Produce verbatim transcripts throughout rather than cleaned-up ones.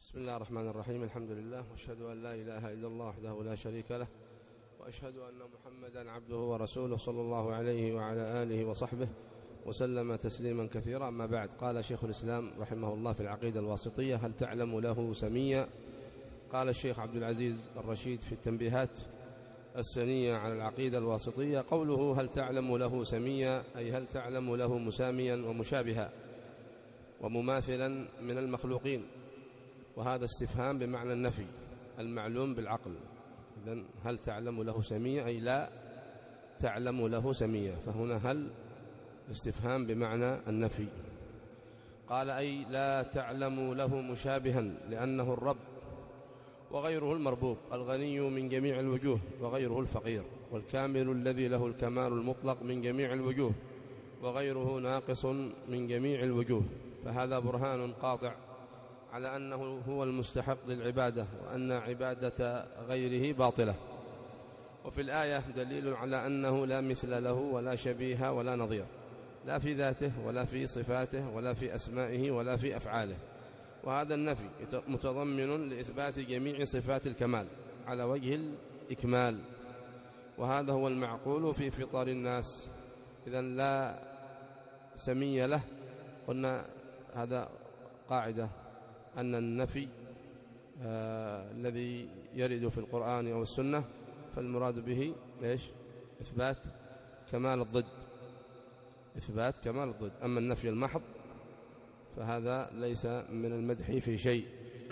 بسم الله الرحمن الرحيم. الحمد لله، واشهد أن لا إله إلا الله وحده لا شريك له، وأشهد أن محمدا عبده ورسوله صلى الله عليه وعلى آله وصحبه وسلم تسليما كثيرا. أما بعد، قال شيخ الإسلام رحمه الله في العقيدة الواسطية: هل تعلم له سميا؟ قال الشيخ عبد العزيز الرشيد في التنبيهات السنية على العقيدة الواسطية: قوله هل تعلم له سميا أي هل تعلم له مساميا ومشابها ومماثلا من المخلوقين، وهذا استفهام بمعنى النفي المعلوم بالعقل. إذن هل تعلم له سميا أي لا تعلم له سميا، فهنا هل استفهام بمعنى النفي. قال أي لا تعلم له مشابها، لأنه الرب وغيره المربوب، الغني من جميع الوجوه وغيره الفقير، والكامل الذي له الكمال المطلق من جميع الوجوه وغيره ناقص من جميع الوجوه. فهذا برهان قاطع على أنه هو المستحق للعبادة، وأن عبادة غيره باطلة. وفي الآية دليل على أنه لا مثل له ولا شبيه ولا نظير، لا في ذاته ولا في صفاته ولا في أسمائه ولا في أفعاله. وهذا النفي متضمن لإثبات جميع صفات الكمال على وجه الإكمال، وهذا هو المعقول في فطر الناس. إذن لا سمي له، قلنا هذا قاعدة أن النفي آه الذي يرد في القرآن أو السنة فالمراد به إيش؟ إثبات كمال الضد، إثبات كمال الضد. أما النفي المحض فهذا ليس من المدح في شيء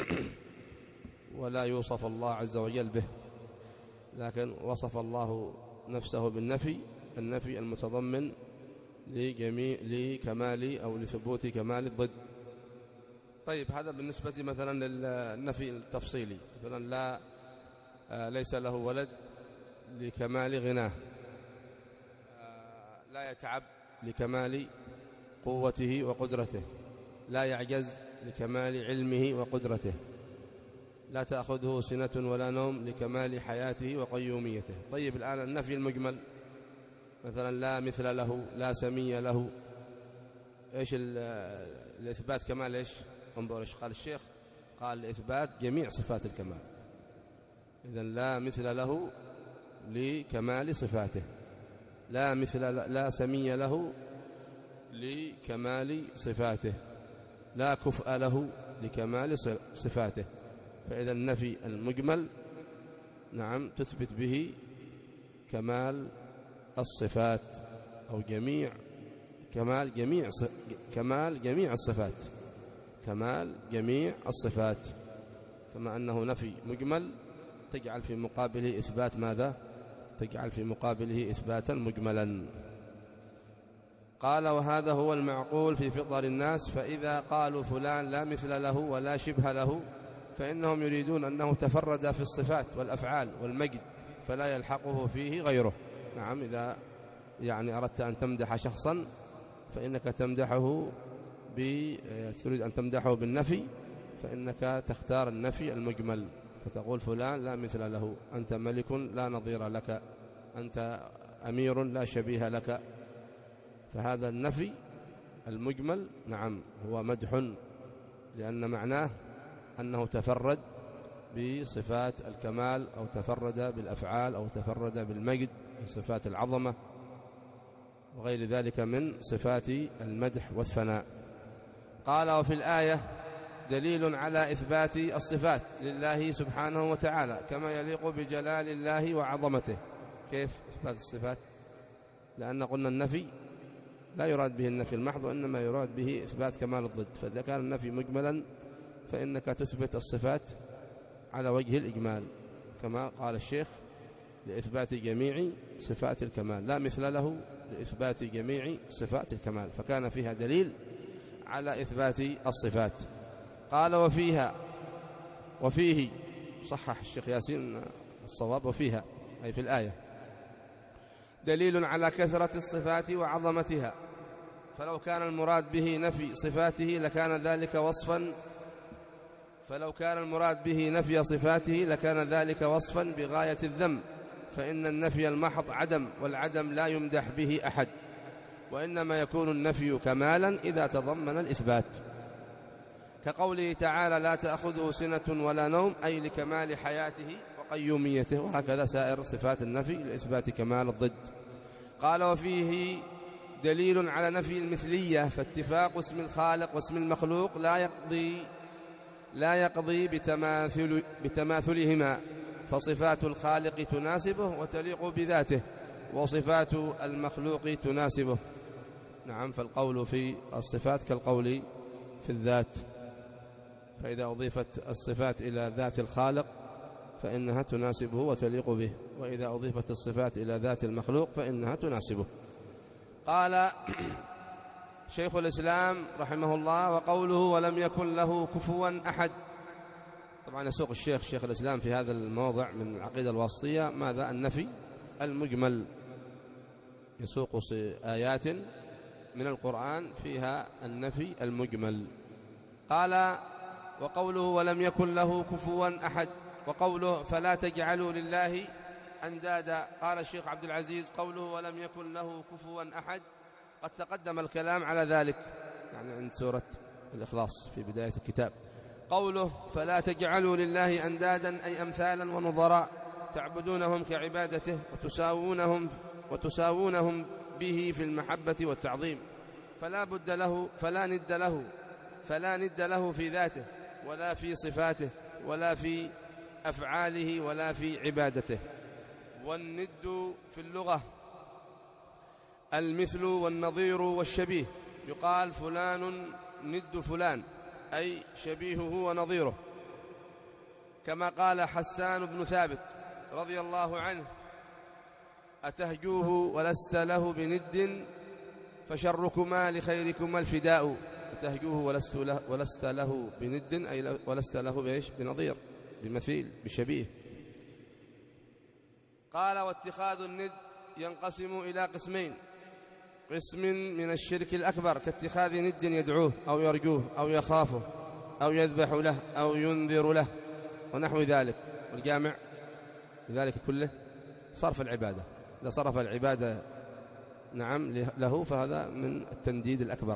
ولا يوصف الله عز وجل به، لكن وصف الله نفسه بالنفي، النفي المتضمن لجميع لكمال أو لثبوت كمال الضد. طيب، هذا بالنسبة مثلا للنفي التفصيلي، مثلا لا آه ليس له ولد لكمال غناه، آه لا يتعب لكمال قوته وقدرته، لا يعجز لكمال علمه وقدرته، لا تأخذه سنة ولا نوم لكمال حياته وقيوميته. طيب، الآن النفي المجمل مثلا لا مثل له، لا سمي له، إيش الإثبات كمال؟ إيش انظر إيش قال الشيخ، قال إثبات جميع صفات الكمال. إذن لا مثل له لكمال صفاته، لا مثل لا سمي له لكمال صفاته، لا كفء له لكمال صفاته. فإذا النفي المجمل نعم تثبت به كمال الصفات أو جميع كمال جميع كمال جميع الصفات، كمال جميع الصفات. كما أنه نفي مجمل تجعل في مقابله إثبات ماذا؟ تجعل في مقابله إثباتا مجملا. قال وهذا هو المعقول في فطر الناس، فإذا قالوا فلان لا مثل له ولا شبه له فإنهم يريدون أنه تفرد في الصفات والأفعال والمجد فلا يلحقه فيه غيره. نعم، إذا يعني أردت أن تمدح شخصا فإنك تمدحه ب... تريد أن تمدحه بالنفي، فإنك تختار النفي المجمل، فتقول فلان لا مثل له، أنت ملك لا نظير لك، أنت أمير لا شبيه لك. فهذا النفي المجمل نعم هو مدح، لأن معناه أنه تفرد بصفات الكمال أو تفرد بالأفعال أو تفرد بالمجد من صفات العظمة وغير ذلك من صفات المدح والثناء. قال وفي الآية دليل على إثبات الصفات لله سبحانه وتعالى كما يليق بجلال الله وعظمته. كيف إثبات الصفات؟ لأن قلنا النفي لا يراد به النفي المحض، وإنما يراد به إثبات كمال الضد. فإذا كان النفي مجملا فإنك تثبت الصفات على وجه الإجمال، كما قال الشيخ لإثبات جميع صفات الكمال، لا مثل له لإثبات جميع صفات الكمال، فكان فيها دليل على إثبات الصفات. قال وفيها وفيه صحح الشيخ ياسين الصواب، وفيها أي في الآية دليل على كثرة الصفات وعظمتها، فلو كان المراد به نفي صفاته لكان ذلك وصفا فلو كان المراد به نفي صفاته لكان ذلك وصفا بغاية الذم، فإن النفي المحض عدم، والعدم لا يمدح به أحد، وإنما يكون النفي كمالا إذا تضمن الإثبات. كقوله تعالى لا تأخذه سنة ولا نوم، أي لكمال حياته وقيوميته. وهكذا سائر صفات النفي لإثبات كمال الضد. قال وفيه دليل على نفي المثلية، فاتفاق اسم الخالق واسم المخلوق لا يقضي لا يقضي بتماثل بتماثلهما، فصفات الخالق تناسبه وتليق بذاته، وصفات المخلوق تناسبه. نعم، فالقول في الصفات كالقول في الذات، فإذا أضيفت الصفات إلى ذات الخالق فإنها تناسبه وتليق به، وإذا أضيفت الصفات إلى ذات المخلوق فإنها تناسبه. قال شيخ الإسلام رحمه الله: وقوله ولم يكن له كفوا أحد. طبعا يسوق الشيخ شيخ الإسلام في هذا الموضع من العقيدة الواسطية ماذا؟ النفي المجمل، يسوق آيات من القرآن فيها النفي المجمل. قال وقوله ولم يكن له كفوا أحد، وقوله فلا تجعلوا لله أندادا. قال الشيخ عبد العزيز قوله ولم يكن له كفوا أحد قد تقدم الكلام على ذلك، يعني عند سورة الإخلاص في بداية الكتاب. قوله فلا تجعلوا لله أندادا أي أمثالا ونظراء تعبدونهم كعبادته وتساوونهم وتساوونهم به في المحبة والتعظيم، فلا بد له فلا ند له فلا ند له في ذاته ولا في صفاته ولا في أفعاله ولا في عبادته. والند في اللغة المثل والنظير والشبيه، يقال فلان ند فلان أي شبيهه ونظيره، كما قال حسان بن ثابت رضي الله عنه: أتهجوه ولست له بند فشركما لخيركما الفداء. أتهجوه ولست له, ولست له بند أي ولست له بإيش؟ بنظير، بمثيل، بشبيه. قال واتخاذ الند ينقسم إلى قسمين: قسم من الشرك الأكبر كاتخاذ ند يدعوه أو يرجوه أو يخافه أو يذبح له أو ينذر له ونحو ذلك. والجامع لذلك كله صرف العبادة، إذا صرف العبادة نعم له فهذا من التنديد الأكبر.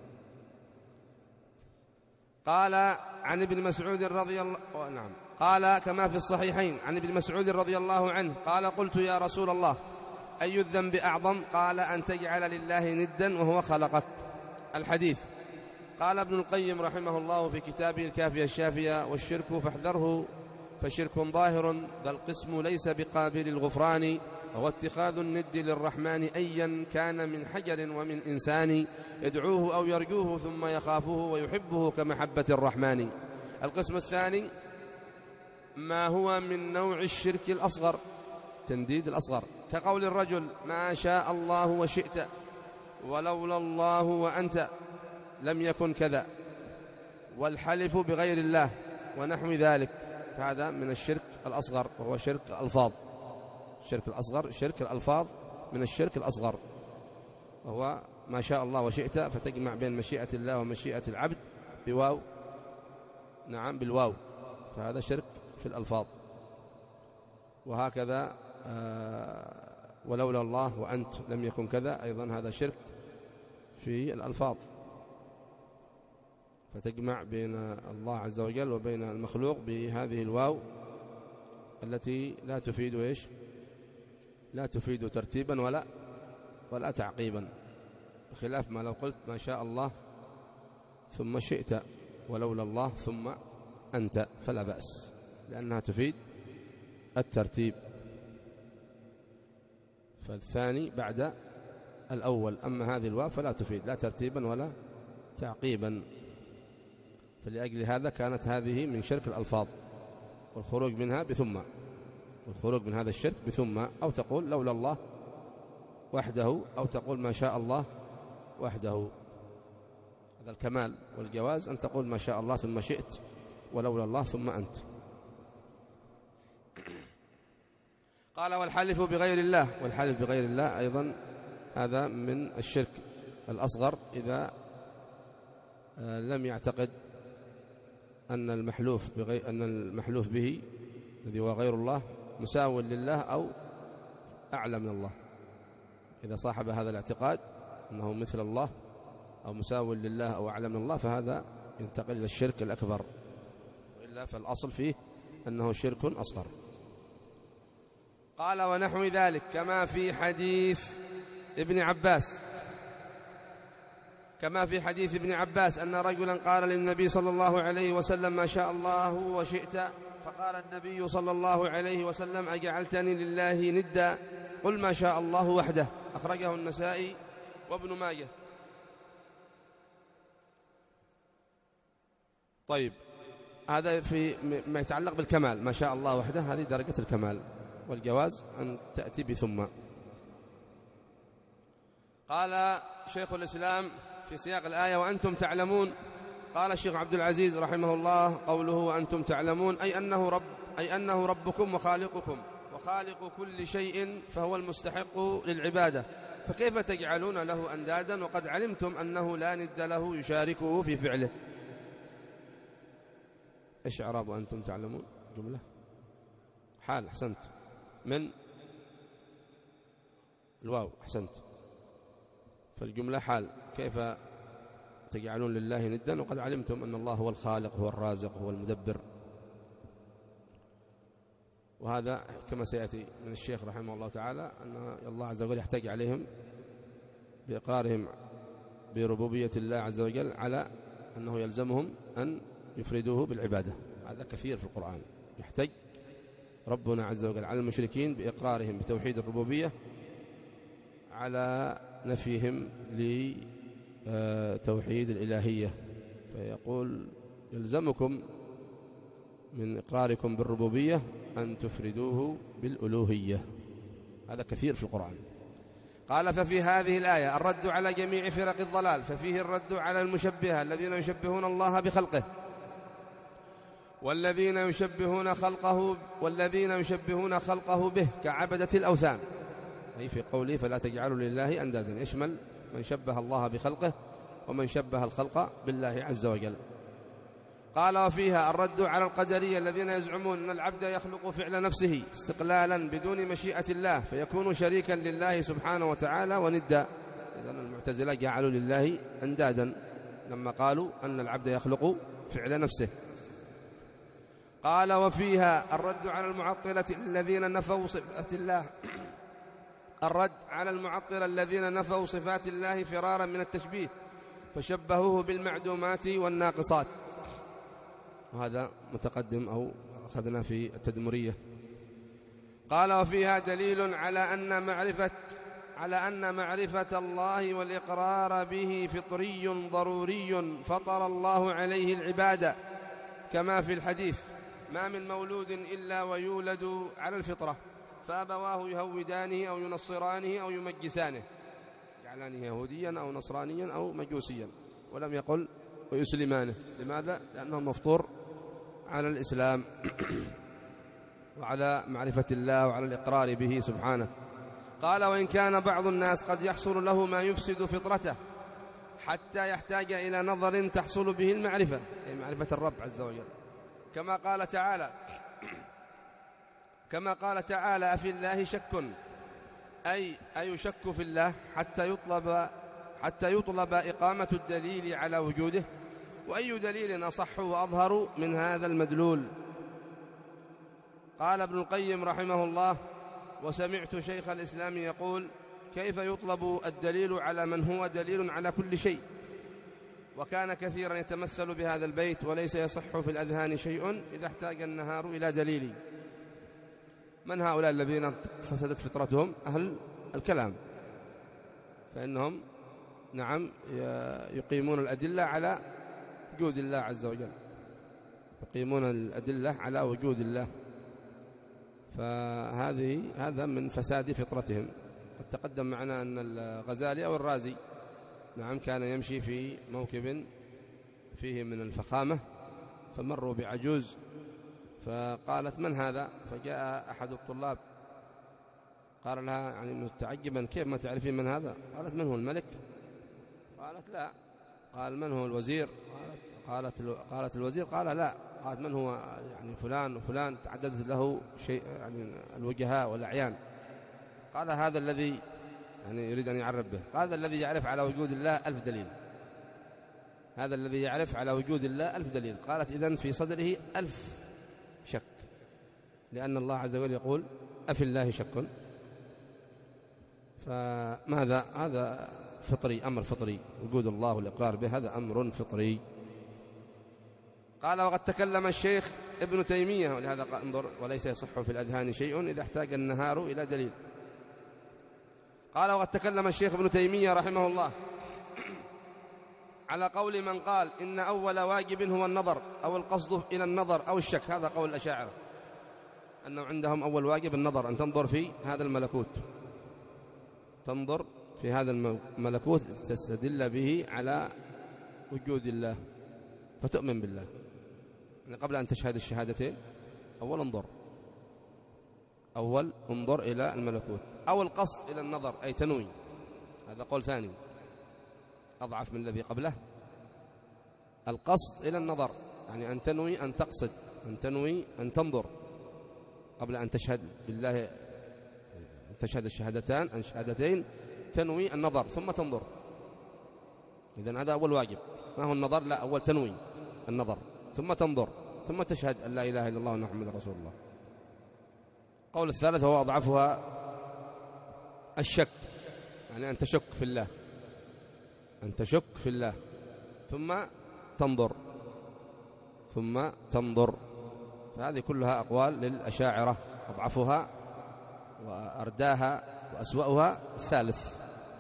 قال عن ابن مسعود رضي الله نعم قال كما في الصحيحين عن ابن مسعود رضي الله عنه قال: قلت يا رسول الله أي الذنب أعظم؟ قال: أن تجعل لله ندا وهو خلقك. الحديث. قال ابن القيم رحمه الله في كتابه الكافية الشافية: والشرك فاحذره فشرك ظاهر ذا القسم ليس بقابل الغفران، وهو اتخاذ الند للرحمن أيا كان من حجر ومن إنسان، يدعوه أو يرجوه ثم يخافه ويحبه كمحبة الرحمن. القسم الثاني ما هو من نوع الشرك الأصغر، تنديد الأصغر، كقول الرجل ما شاء الله وشئت ولولا الله وأنت لم يكن كذا، والحلف بغير الله ونحو ذلك. هذا من الشرك الأصغر، وهو شرك الألفاظ. الشرك الأصغر شرك الألفاظ من الشرك الأصغر، وهو ما شاء الله وشئت، فتجمع بين مشيئة الله ومشيئة العبد بواو نعم بالواو، فهذا شرك في الألفاظ. وهكذا آه ولولا الله وأنت لم يكن كذا، أيضا هذا شرك في الألفاظ، فتجمع بين الله عز وجل وبين المخلوق بهذه الواو التي لا تفيد إيش؟ لا تفيد ترتيبا ولا ولا تعقيبا، بخلاف ما لو قلت ما شاء الله ثم شئت ولولا الله ثم أنت فلا بأس، لأنها تفيد الترتيب، فالثاني بعد الأول. أما هذه الواو فلا تفيد لا ترتيبا ولا تعقيبا، فلأجل هذا كانت هذه من شرك الألفاظ، والخروج منها بثم، والخروج من هذا الشرك بثم، أو تقول لولا الله وحده، أو تقول ما شاء الله وحده. هذا الكمال والجواز أن تقول ما شاء الله ثم شئت ولولا الله ثم أنت. قال والحلف بغير الله، والحلف بغير الله أيضا هذا من الشرك الأصغر، إذا لم يعتقد أن المحلوف بغير أن المحلوف به الذي هو غير الله مساو لله أو أعلى من الله. إذا صاحب هذا الاعتقاد أنه مثل الله أو مساو لله أو أعلى من الله، فهذا ينتقل إلى الشرك الأكبر، وإلا فالأصل فيه أنه شرك أصغر. قال ونحو ذلك كما في حديث ابن عباس كما في حديث ابن عباس أن رجلا قال للنبي صلى الله عليه وسلم ما شاء الله وشئت، فقال النبي صلى الله عليه وسلم أجعلتني لله ندا؟ قل ما شاء الله وحده. أخرجه النسائي وابن ماجه. طيب، هذا في ما يتعلق بالكمال، ما شاء الله وحده هذه درجة الكمال، والجواز أن تأتي بثم. قال شيخ الإسلام في سياق الآية وأنتم تعلمون، قال الشيخ عبد العزيز رحمه الله قوله وأنتم تعلمون أي أنه رب أي أنه ربكم وخالقكم وخالق كل شيء، فهو المستحق للعبادة، فكيف تجعلون له أندادا وقد علمتم أنه لا ند له يشاركه في فعله. إيش إعراب وأنتم تعلمون؟ جملة حال، أحسنت، من الواو، أحسنت، فالجملة حال، كيف تجعلون لله ندا وقد علمتم أن الله هو الخالق هو الرازق هو المدبر. وهذا كما سيأتي من الشيخ رحمه الله تعالى أن الله عز وجل يحتاج عليهم بإقرارهم بربوبية الله عز وجل على أنه يلزمهم أن يفردوه بالعبادة. هذا كثير في القرآن، يحتاج ربنا عز وجل على المشركين بإقرارهم بتوحيد الربوبية على نفيهم لتوحيد الإلهية، فيقول يلزمكم من إقراركم بالربوبية أن تفردوه بالألوهية. هذا كثير في القرآن. قال ففي هذه الآية الرد على جميع فرق الضلال، ففيه الرد على المشبهة الذين يشبهون الله بخلقه والذين يشبهون خلقه والذين يشبهون خلقه به كعبدة الأوثان، أي في قوله فلا تجعلوا لله أندادا، يشمل من شبه الله بخلقه ومن شبه الخلق بالله عز وجل. قال وفيها الرد على القدرية الذين يزعمون أن العبد يخلق فعل نفسه استقلالا بدون مشيئة الله فيكون شريكا لله سبحانه وتعالى وندا. إذن المعتزلة جعلوا لله أندادا لما قالوا أن العبد يخلق فعل نفسه. قال وفيها الرد على المعطلة الذين نفوا صفات الله الرد على المعطلة الذين نفوا صفات الله فرارا من التشبيه فشبهوه بالمعدومات والناقصات، وهذا متقدم أو أخذنا في التدمرية. قال وفيها دليل على أن معرفة على أن معرفة الله والإقرار به فطري ضروري فطر الله عليه العبادة، كما في الحديث ما من مولود إلا ويولد على الفطرة فأبواه يهودانه أو ينصرانه أو يمجسانه، جعلانه يهوديا أو نصرانيا أو مجوسيا، ولم يقل ويسلمانه. لماذا؟ لأنه مفطور على الإسلام وعلى معرفة الله وعلى الإقرار به سبحانه. قال وإن كان بعض الناس قد يحصل له ما يفسد فطرته حتى يحتاج إلى نظر تحصل به المعرفة، أي معرفة الرب عز وجل، كما قال تعالى كما قال تعالى أفي الله شك، أي أيشك في الله حتى يطلب حتى يطلب إقامة الدليل على وجوده، وأي دليل أصح وأظهر من هذا المدلول. قال ابن القيم رحمه الله وسمعت شيخ الإسلام يقول كيف يطلب الدليل على من هو دليل على كل شيء، وكان كثيرا يتمثل بهذا البيت وليس يصح في الأذهان شيء إذا احتاج النهار إلى دليل. من هؤلاء الذين فسدت فطرتهم؟ أهل الكلام، فإنهم نعم يقيمون الأدلة على وجود الله عز وجل، يقيمون الأدلة على وجود الله، فهذه هذا من فساد فطرتهم. قد تقدم معنا أن الغزالي أو الرازي نعم كان يمشي في موكب فيه من الفخامة، فمروا بعجوز فقالت من هذا؟ فجاء أحد الطلاب قال لها يعني متعجبا كيف ما تعرفين من هذا؟ قالت من هو الملك؟ قالت لا. قال من هو الوزير؟ قالت قالت قالت الوزير؟ قال لا. قالت من هو يعني فلان وفلان؟ تعددت له شيء يعني الوجهاء والأعيان. قال هذا الذي يعني يريد أن يعرف به، هذا الذي يعرف على وجود الله ألف دليل، هذا الذي يعرف على وجود الله ألف دليل. قالت إذن في صدره ألف شك، لأن الله عز وجل يقول أفي الله شك. فماذا هذا فطري، أمر فطري، وجود الله والإقرار به هذا أمر فطري. قال وقد تكلم الشيخ ابن تيمية، ولهذا قال انظر وليس يصح في الأذهان شيء إذا احتاج النهار إلى دليل. قال وقد تكلم الشيخ ابن تيمية رحمه الله على قول من قال إن أول واجب هو النظر أو القصد إلى النظر أو الشك. هذا قول الأشاعرة، أنه عندهم أول واجب النظر، أن تنظر في هذا الملكوت، تنظر في هذا الملكوت تستدل به على وجود الله فتؤمن بالله. يعني قبل أن تشهد الشهادتين أول انظر، أول انظر إلى الملكوت. أو القصد إلى النظر أي تنوي، هذا قول ثاني أضعف من الذي قبله. القصد إلى النظر يعني أن تنوي أن تقصد، أن تنوي أن تنظر قبل أن تشهد بالله، تشهد الشهادتان الشهادتين تنوي النظر ثم تنظر. إذن هذا أول واجب، ما هو النظر؟ لا، أول تنوي النظر ثم تنظر ثم تشهد أن لا إله إلا الله وأن محمد رسول الله. قول الثالث هو أضعفها الشك، يعني أن تشك في الله، أن تشك في الله ثم تنظر ثم تنظر. فهذه كلها أقوال للأشاعرة، أضعفها وأرداها وأسوأها الثالث.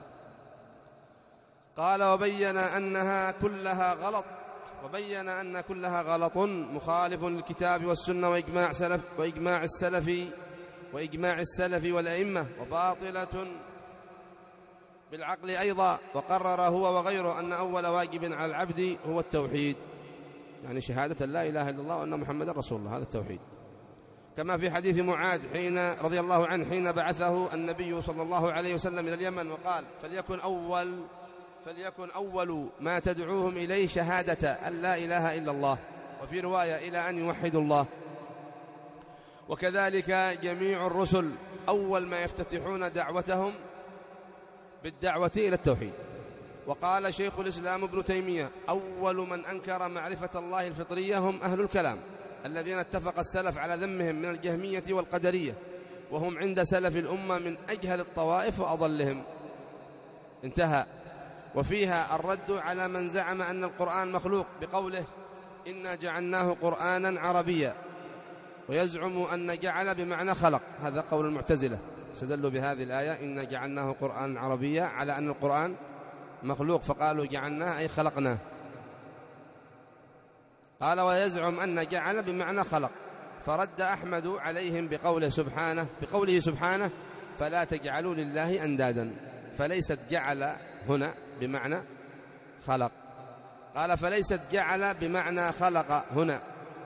قال وبين أنها كلها غلط، وبين أن كلها غلط مخالف للكتاب والسنة وإجماع سلف وإجماع السلف وإجماع السلف والأئمة، وباطلة بالعقل أيضا. وقرر هو وغيره أن أول واجب على العبد هو التوحيد، يعني شهادة لا إله إلا الله وأن محمد رسول الله، هذا التوحيد. كما في حديث معاذ حين رضي الله عنه حين بعثه النبي صلى الله عليه وسلم إلى اليمن وقال فليكن أول فليكن أول ما تدعوهم إليه شهادة أن لا إله إلا الله، وفي رواية إلى أن يوحدوا الله. وكذلك جميع الرسل أول ما يفتتحون دعوتهم بالدعوة إلى التوحيد. وقال شيخ الإسلام ابن تيمية أول من أنكر معرفة الله الفطرية هم أهل الكلام الذين اتفق السلف على ذمهم من الجهمية والقدرية، وهم عند سلف الأمة من أجهل الطوائف وأضلهم. انتهى. وفيها الرد على من زعم أن القرآن مخلوق بقوله إنا جعلناه قرآنا عربيا، ويزعم أن جعل بمعنى خلق، هذا قول المعتزلة، استدلوا بهذه الآية إنا جعلناه قرآنا عربيا على أن القرآن مخلوق، فقالوا جعلناه أي خلقناه. قال ويزعم أن جعل بمعنى خلق، فرد أحمد عليهم بقوله سبحانه بقوله سبحانه فلا تجعلوا لله أندادا، فليست جعل هنا بمعنى خلق. قال فليست جعل بمعنى خلق هنا،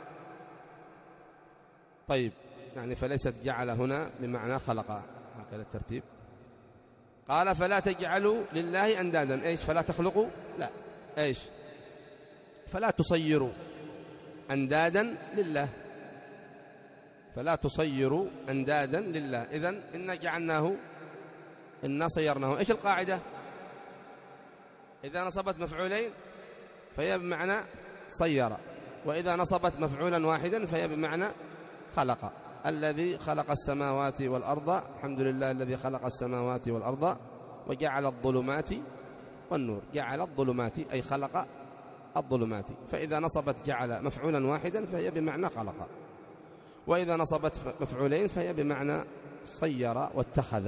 طيب يعني فليست جعل هنا بمعنى خلق، هكذا الترتيب. قال فلا تجعلوا لله أندادا، إيش؟ فلا تخلقوا، لا، إيش؟ فلا تصيروا أندادا لله، فلا تصيروا أندادا لله. إذن إن جعلناه إن صيرناه، إيش القاعدة؟ إذا نصبت مفعولين فهي بمعنى صير، وإذا نصبت مفعولا واحدا فهي بمعنى خلق. الذي خلق السماوات والأرض، الحمد لله الذي خلق السماوات والأرض وجعل الظلمات والنور. جعل الظلمات أي خلق الظلمات، فإذا نصبت جعل مفعولا واحدا فهي بمعنى خلق، وإذا نصبت مفعولين فهي بمعنى صير واتخذ.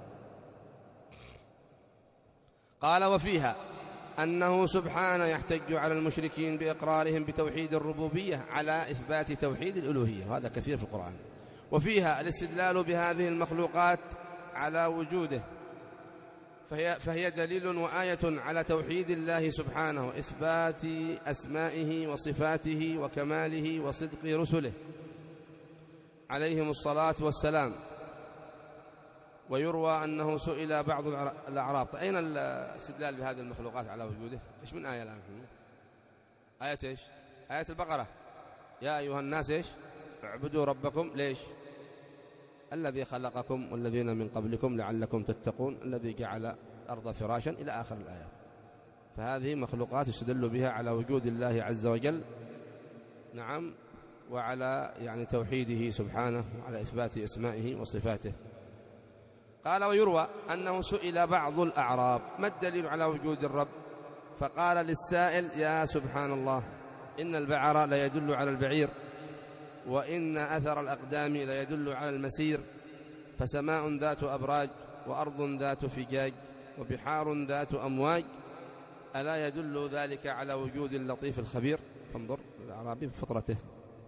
قال وفيها أنه سبحانه يحتج على المشركين بإقرارهم بتوحيد الربوبية على إثبات توحيد الألوهية، وهذا كثير في القرآن. وفيها الاستدلال بهذه المخلوقات على وجوده، فهي, فهي دليل وآية على توحيد الله سبحانه وإثبات أسمائه وصفاته وكماله وصدق رسله عليهم الصلاة والسلام. ويروى أنه سئل بعض الأعراب أين الاستدلال بهذه المخلوقات على وجوده؟ إيش من آية الآن؟ آية إيش؟ آية البقرة، يا أيها الناس إيش؟ اعبدوا ربكم، ليش؟ الذي خلقكم والذين من قبلكم لعلكم تتقون، الذي جعل الأرض فراشا إلى آخر الآيات. فهذه مخلوقات يستدل بها على وجود الله عز وجل، نعم، وعلى يعني توحيده سبحانه وعلى إثبات أسمائه وصفاته. قال: ويروى أنه سئل بعض الأعراب: ما الدليل على وجود الرب؟ فقال للسائل: يا سبحان الله، إن البعر لا يدل على البعير، وإن أثر الأقدام لا يدل على المسير، فسماء ذات أبراج، وأرض ذات فجاج، وبحار ذات أمواج، ألا يدل ذلك على وجود اللطيف الخبير؟ فانظر الأعرابي بفطرته،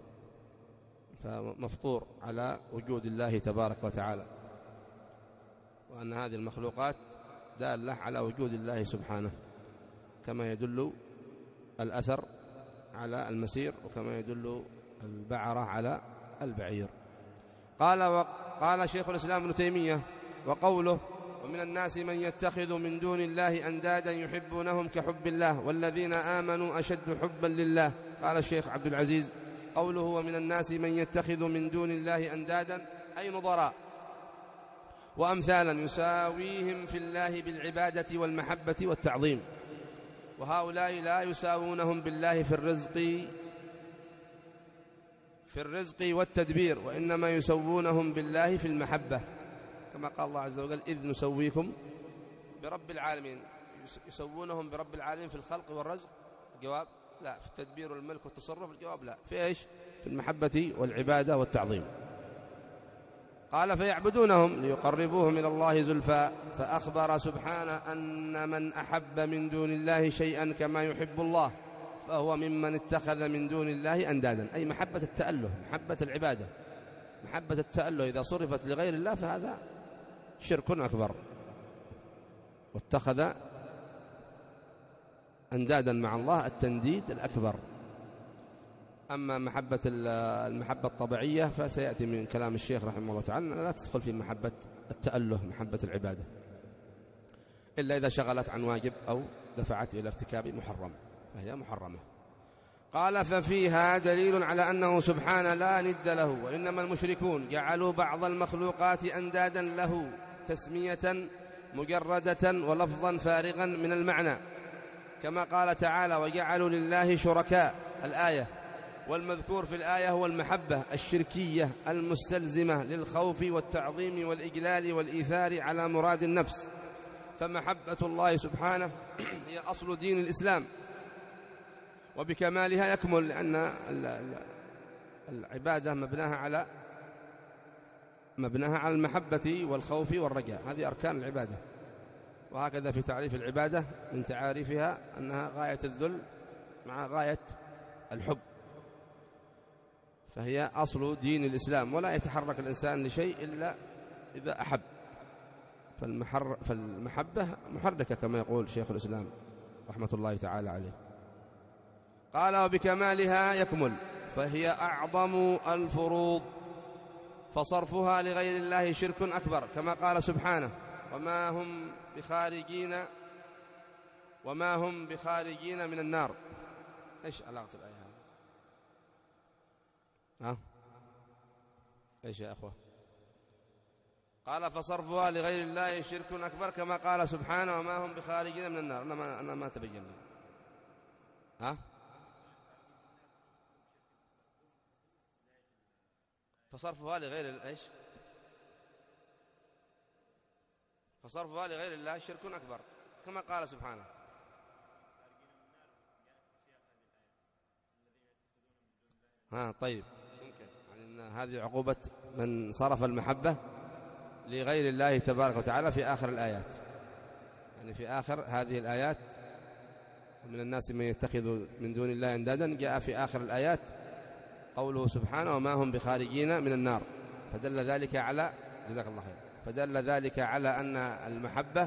فمفطور على وجود الله تبارك وتعالى، وأن هذه المخلوقات دالة على وجود الله سبحانه، كما يدل الأثر على المسير، وكما يدل البعرة على البعير. قال وقال شيخ الإسلام ابن تيمية: وقوله: ومن الناس من يتخذ من دون الله أندادا يحبونهم كحب الله والذين آمنوا أشد حبا لله. قال الشيخ عبد العزيز: قوله ومن الناس من يتخذ من دون الله أندادا أي نظراء وأمثالا يساويهم في الله بالعبادة والمحبة والتعظيم، وهؤلاء لا يساوونهم بالله في الرزق في الرزق والتدبير، وإنما يسوونهم بالله في المحبة، كما قال الله عز وجل: إذ نسويكم برب العالمين. يسوونهم برب العالمين في الخلق والرزق؟ الجواب لا. في التدبير والملك والتصرف؟ الجواب لا. في إيش؟ في المحبة والعبادة والتعظيم. قال: فيعبدونهم ليقربوهم إلى الله زلفى، فأخبر سبحانه أن من أحب من دون الله شيئا كما يحب الله فهو ممن اتخذ من دون الله أندادا، أي محبة التأله، محبة العبادة، محبة التأله إذا صرفت لغير الله فهذا شرك أكبر، واتخذ أندادا مع الله التنديد الأكبر. أما محبة المحبة الطبيعية فسيأتي من كلام الشيخ رحمه الله تعالى لا تدخل في محبة التأله، محبة العبادة، إلا إذا شغلت عن واجب أو دفعت إلى ارتكاب محرم فهي محرمة. قال: ففيها دليل على أنه سبحانه لا ند له، وإنما المشركون جعلوا بعض المخلوقات أندادا له تسمية مجردة ولفظا فارغا من المعنى، كما قال تعالى: وجعلوا لله شركاء الآية. والمذكور في الآية هو المحبة الشركية المستلزمة للخوف والتعظيم والإجلال والإيثار على مراد النفس، فمحبة الله سبحانه هي أصل دين الإسلام، وبكمالها يكمل، لأن العبادة مبناها على مبناها على المحبة والخوف والرجاء، هذه أركان العبادة. وهكذا في تعريف العبادة من تعاريفها أنها غاية الذل مع غاية الحب، فهي أصل دين الإسلام، ولا يتحرك الإنسان لشيء إلا إذا أحب، فالمحر فالمحبة محركة كما يقول شيخ الإسلام رحمة الله تعالى عليه. قال: وبكمالها يكمل، فهي أعظم الفروض، فصرفها لغير الله شرك أكبر، كما قال سبحانه: وما هم بخارجين وما هم بخارجين من النار. إيش علاقة الآية هذه؟ ها؟ إيش يا أخوة؟ قال: فصرفها لغير الله شرك أكبر، كما قال سبحانه: وما هم بخارجين من النار. أنا ما, أنا ما تبين لي. ها؟ فصرفها لغير إيش؟ فصرفها لغير الله شرك أكبر، كما قال سبحانه. ها طيب، ممكن يعني أن هذه عقوبة من صرف المحبة لغير الله تبارك وتعالى في آخر الآيات، يعني في آخر هذه الآيات: من الناس من يتخذ من دون الله أندادا، جاء في آخر الآيات قوله سبحانه: وما هم بخارجين من النار، فدل ذلك على جزاك الله خير فدل ذلك على أن المحبة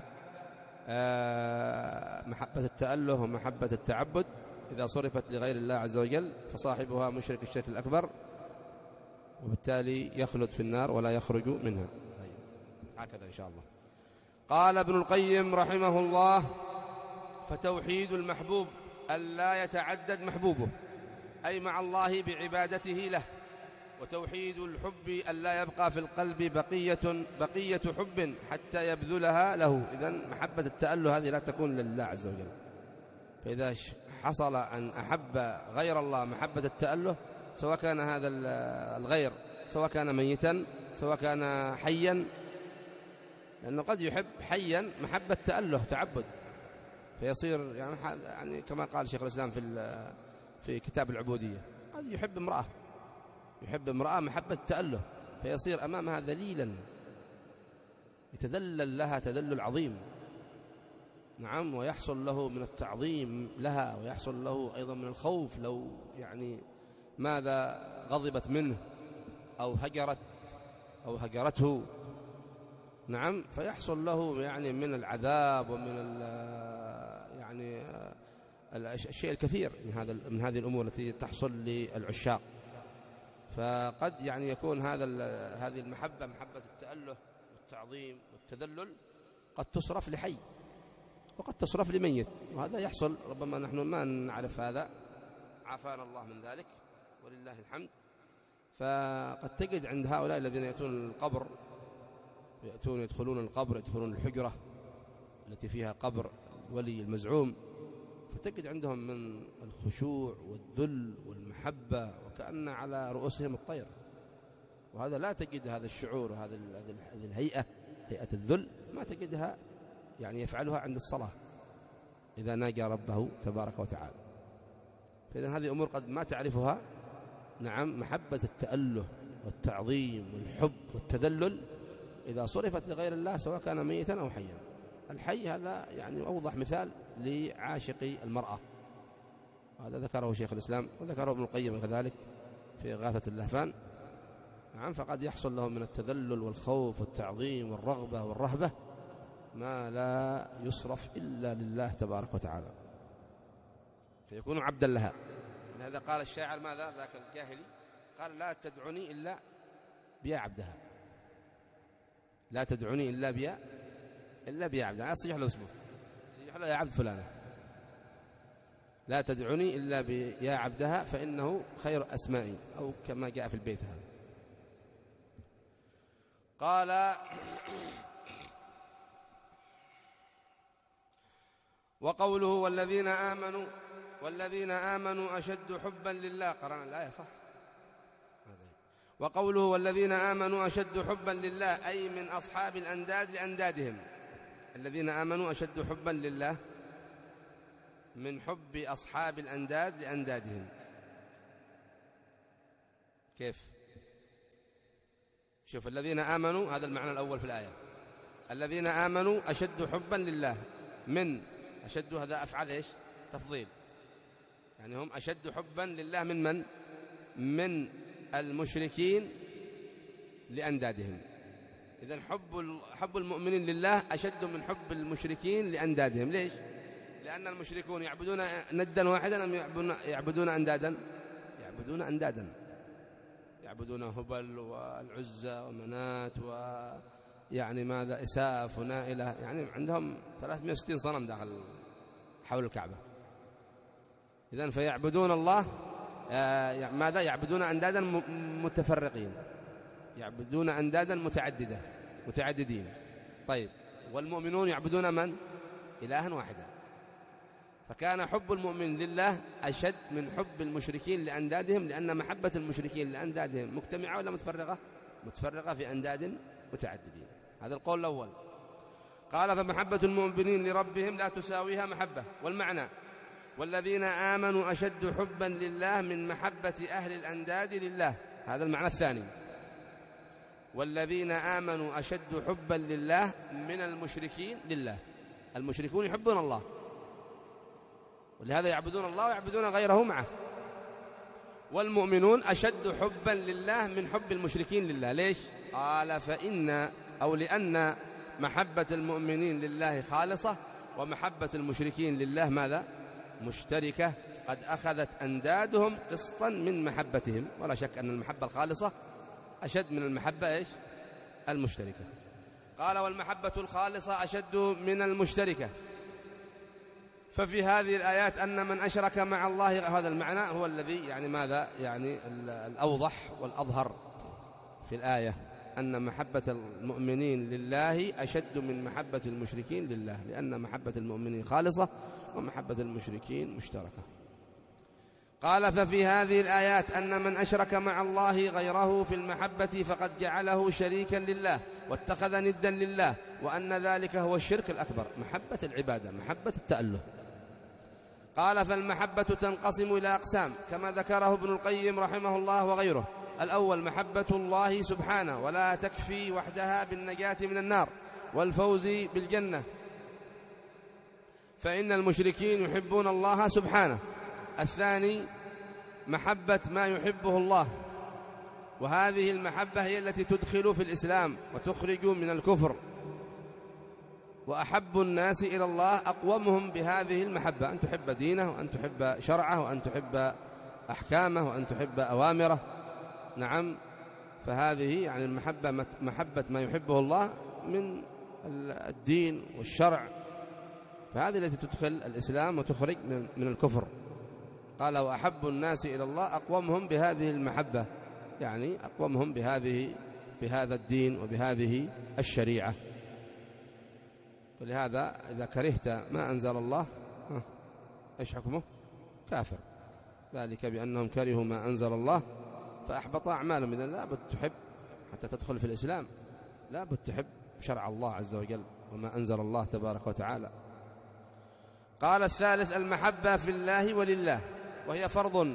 محبة التأله ومحبة التعبد إذا صرفت لغير الله عز وجل فصاحبها مشرك الشرك الأكبر، وبالتالي يخلد في النار ولا يخرج منها. طيب هكذا إن شاء الله. قال ابن القيم رحمه الله: فتوحيد المحبوب ألا يتعدد محبوبه، أي مع الله بعبادته له، وتوحيد الحب ألا يبقى في القلب بقية بقية حب حتى يبذلها له. إذن محبة التأله هذه لا تكون لله عز وجل، فإذا حصل أن أحب غير الله محبة التأله، سواء كان هذا الغير سواء كان ميتا سواء كان حيا، لأنه قد يحب حيا محبة تأله تعبد، فيصير يعني, يعني كما قال شيخ الإسلام في في كتاب العبودية، قد يحب امرأة يحب امرأة محبة تأله، فيصير أمامها ذليلا يتذلل لها تذلل عظيم. نعم، ويحصل له من التعظيم لها، ويحصل له أيضا من الخوف لو يعني ماذا غضبت منه أو هجرت أو هجرته. نعم، فيحصل له يعني من العذاب ومن يعني الشيء الكثير من هذا من هذه الأمور التي تحصل للعشاق. فقد يعني يكون هذا هذه المحبة محبة التأله والتعظيم والتذلل قد تصرف لحي وقد تصرف لميت، وهذا يحصل ربما نحن ما نعرف هذا، عافانا الله من ذلك ولله الحمد. فقد تجد عند هؤلاء الذين يأتون القبر يأتون يدخلون القبر يدخلون الحجرة التي فيها قبر الولي المزعوم، فتجد عندهم من الخشوع والذل والمحبة وكأن على رؤوسهم الطير، وهذا لا تجد هذا الشعور وهذا هذه الهيئة هيئة الذل ما تجدها يعني يفعلها عند الصلاة إذا ناجى ربه تبارك وتعالى. فإذا هذه أمور قد ما تعرفها. نعم، محبة التأله والتعظيم والحب والتذلل إذا صرفت لغير الله سواء كان ميتا أو حيا. الحي هذا يعني أوضح مثال لعاشق المرأة، هذا ذكره شيخ الإسلام وذكره ابن القيم كذلك في إغاثة اللهفان. نعم، فقد يحصل له من التذلل والخوف والتعظيم والرغبة والرهبة ما لا يصرف إلا لله تبارك وتعالى، فيكون عبدا لها. لهذا قال الشاعر ماذا ذاك الجاهلي قال: لا تدعني إلا بيا عبدها، لا تدعني إلا بيا إلا بيا عبدها. لا تصيح له اسمه، تصيح له يا عبد فلانة، لا تدعني إلا بيا عبدها فإنه خير أسمائي، أو كما جاء في البيت هذا. قال: وقوله والذين آمنوا والذين آمنوا أشد حبا لله، قرأنا الآية صح؟ وقوله والذين آمنوا أشد حبا لله أي من أصحاب الأنداد لأندادهم. الذين آمنوا أشد حبا لله من حب أصحاب الأنداد لأندادهم. كيف؟ شوف، الذين آمنوا هذا المعنى الأول في الآية، الذين آمنوا أشد حبا لله، من أشد هذا أفعل إيش؟ تفضيل، يعني هم أشد حبا لله من من؟ من المشركين لأندادهم. إذن حب حب المؤمنين لله أشد من حب المشركين لأندادهم. ليش؟ لأن المشركون يعبدون ندا واحدا أم يعبدون, يعبدون أندادا؟ يعبدون أندادا، يعبدون هبل والعزى ومنات ويعني ماذا إساف ونائلة، يعني عندهم ثلاثمائة وستين صنم داخل حول الكعبة. إذن فيعبدون الله آه ماذا؟ يعبدون أندادا متفرقين، يعبدون أندادا متعددة متعددين. طيب، والمؤمنون يعبدون من؟ إلها واحدا. فكان حب المؤمن لله أشد من حب المشركين لأندادهم، لأن محبة المشركين لأندادهم مجتمعة ولا متفرقة؟ متفرقة في أنداد متعددين. هذا القول الأول. قال: فمحبة المؤمنين لربهم لا تساويها محبة. والمعنى: والذين آمنوا أشد حبا لله من محبة أهل الأنداد لله. هذا المعنى الثاني. والذين آمنوا أشد حبا لله من المشركين لله. المشركون يحبون الله، ولهذا يعبدون الله ويعبدون غيره معه. والمؤمنون أشد حبا لله من حب المشركين لله. ليش؟ قال: فإن أو لأن محبة المؤمنين لله خالصة، ومحبة المشركين لله ماذا؟ مشتركة، قد أخذت أندادهم قسطا من محبتهم. ولا شك أن المحبة الخالصة أشد من المحبة إيش؟ المشتركة. قال: والمحبة الخالصة أشد من المشتركة. ففي هذه الآيات أن من أشرك مع الله، هذا المعنى هو الذي يعني ماذا؟ يعني الأوضح والأظهر في الآية. أن محبة المؤمنين لله أشد من محبة المشركين لله، لأن محبة المؤمنين خالصة ومحبة المشركين مشتركة. قال: ففي هذه الآيات أن من أشرك مع الله غيره في المحبة فقد جعله شريكا لله واتخذ ندا لله، وأن ذلك هو الشرك الأكبر، محبة العبادة، محبة التأله. قال: فالمحبة تنقسم إلى أقسام كما ذكره ابن القيم رحمه الله وغيره. الأول محبة الله سبحانه، ولا تكفي وحدها بالنجاة من النار والفوز بالجنة، فإن المشركين يحبون الله سبحانه. الثاني محبة ما يحبه الله، وهذه المحبة هي التي تدخل في الإسلام وتخرج من الكفر، وأحب الناس إلى الله أقومهم بهذه المحبة، أن تحب دينه وأن تحب شرعه وأن تحب أحكامه وأن تحب أوامره. نعم، فهذه يعني المحبة محبة ما يحبه الله من الدين والشرع، فهذه التي تدخل الإسلام وتخرج من الكفر. قال: وأحب الناس إلى الله أقومهم بهذه المحبة، يعني أقومهم بهذه بهذا الدين وبهذه الشريعة. ولهذا إذا كرهت ما أنزل الله إيش حكمه؟ كافر، ذلك بأنهم كرهوا ما أنزل الله فأحبط أعمالهم. إذن لا بد تحب حتى تدخل في الإسلام، لا بد تحب شرع الله عز وجل وما أنزل الله تبارك وتعالى. قال: الثالث المحبة في الله ولله، وهي فرض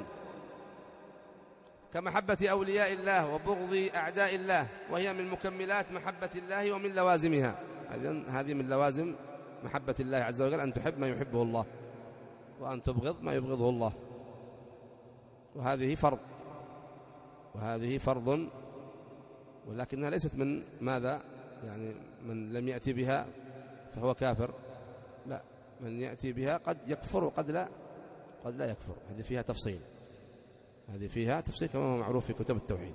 كمحبة أولياء الله وبغض أعداء الله، وهي من مكملات محبة الله ومن لوازمها. إذن هذه من لوازم محبة الله عز وجل، أن تحب ما يحبه الله وأن تبغض ما يبغضه الله، وهذه فرض، وهذه فرض، ولكنها ليست من ماذا يعني من لم يأتي بها فهو كافر، لا، من يأتي بها قد يكفر وقد لا قد لا يكفر. هذه فيها تفصيل، هذه فيها تفصيل كما هو معروف في كتب التوحيد.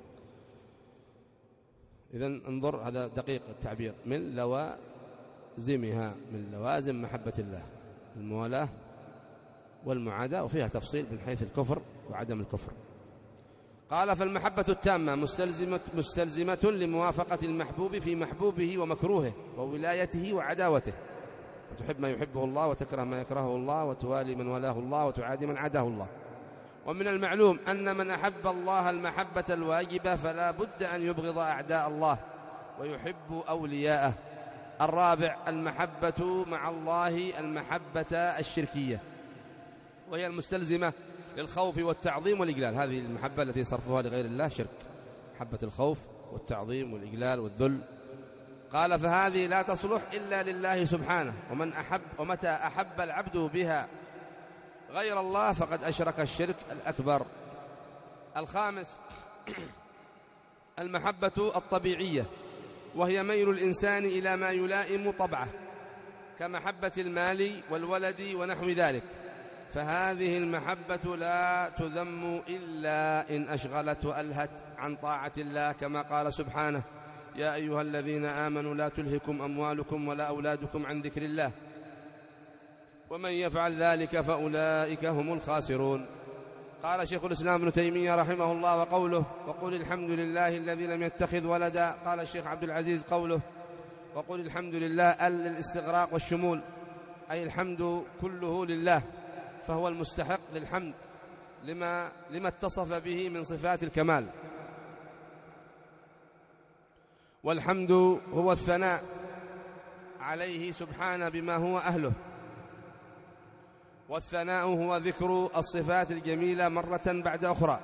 إذن انظر، هذا دقيق التعبير، من لوازمها، من لوازم محبة الله الموالاة والمعاداة، وفيها تفصيل من حيث الكفر وعدم الكفر. قال: فالمحبة التامة مستلزمة, مستلزمة لموافقة المحبوب في محبوبه ومكروهه وولايته وعداوته، وتحب ما يحبه الله وتكره ما يكرهه الله وتوالي من ولاه الله وتعادي من عاداه الله. ومن المعلوم أن من أحب الله المحبة الواجبة فلا بد أن يبغض أعداء الله ويحب أولياءه. الرابع المحبة مع الله المحبة الشركية، وهي المستلزمة للخوف والتعظيم والإجلال. هذه المحبة التي صرفها لغير الله شرك، محبة الخوف والتعظيم والإجلال والذل. قال: فهذه لا تصلح إلا لله سبحانه، ومن أحب ومتى أحب العبد بها غير الله فقد أشرك الشرك الأكبر. الخامس المحبة الطبيعية، وهي ميل الإنسان إلى ما يلائم طبعه كمحبة المال والولد ونحو ذلك، فهذه المحبة لا تذم إلا إن أشغلت وألهت عن طاعة الله، كما قال سبحانه: يا أيها الذين آمنوا لا تلهكم أموالكم ولا أولادكم عن ذكر الله ومن يفعل ذلك فأولئك هم الخاسرون. قال شيخ الإسلام ابن تيمية رحمه الله وقوله: وقل الحمد لله الذي لم يتخذ ولدا. قال الشيخ عبد العزيز قوله: وقل الحمد لله ال للاستغراق والشمول، أي الحمد كله لله، فهو المستحق للحمد لما, لما اتصف به من صفات الكمال. والحمد هو الثناء عليه سبحانه بما هو أهله، والثناء هو ذكر الصفات الجميلة مرة بعد أخرى.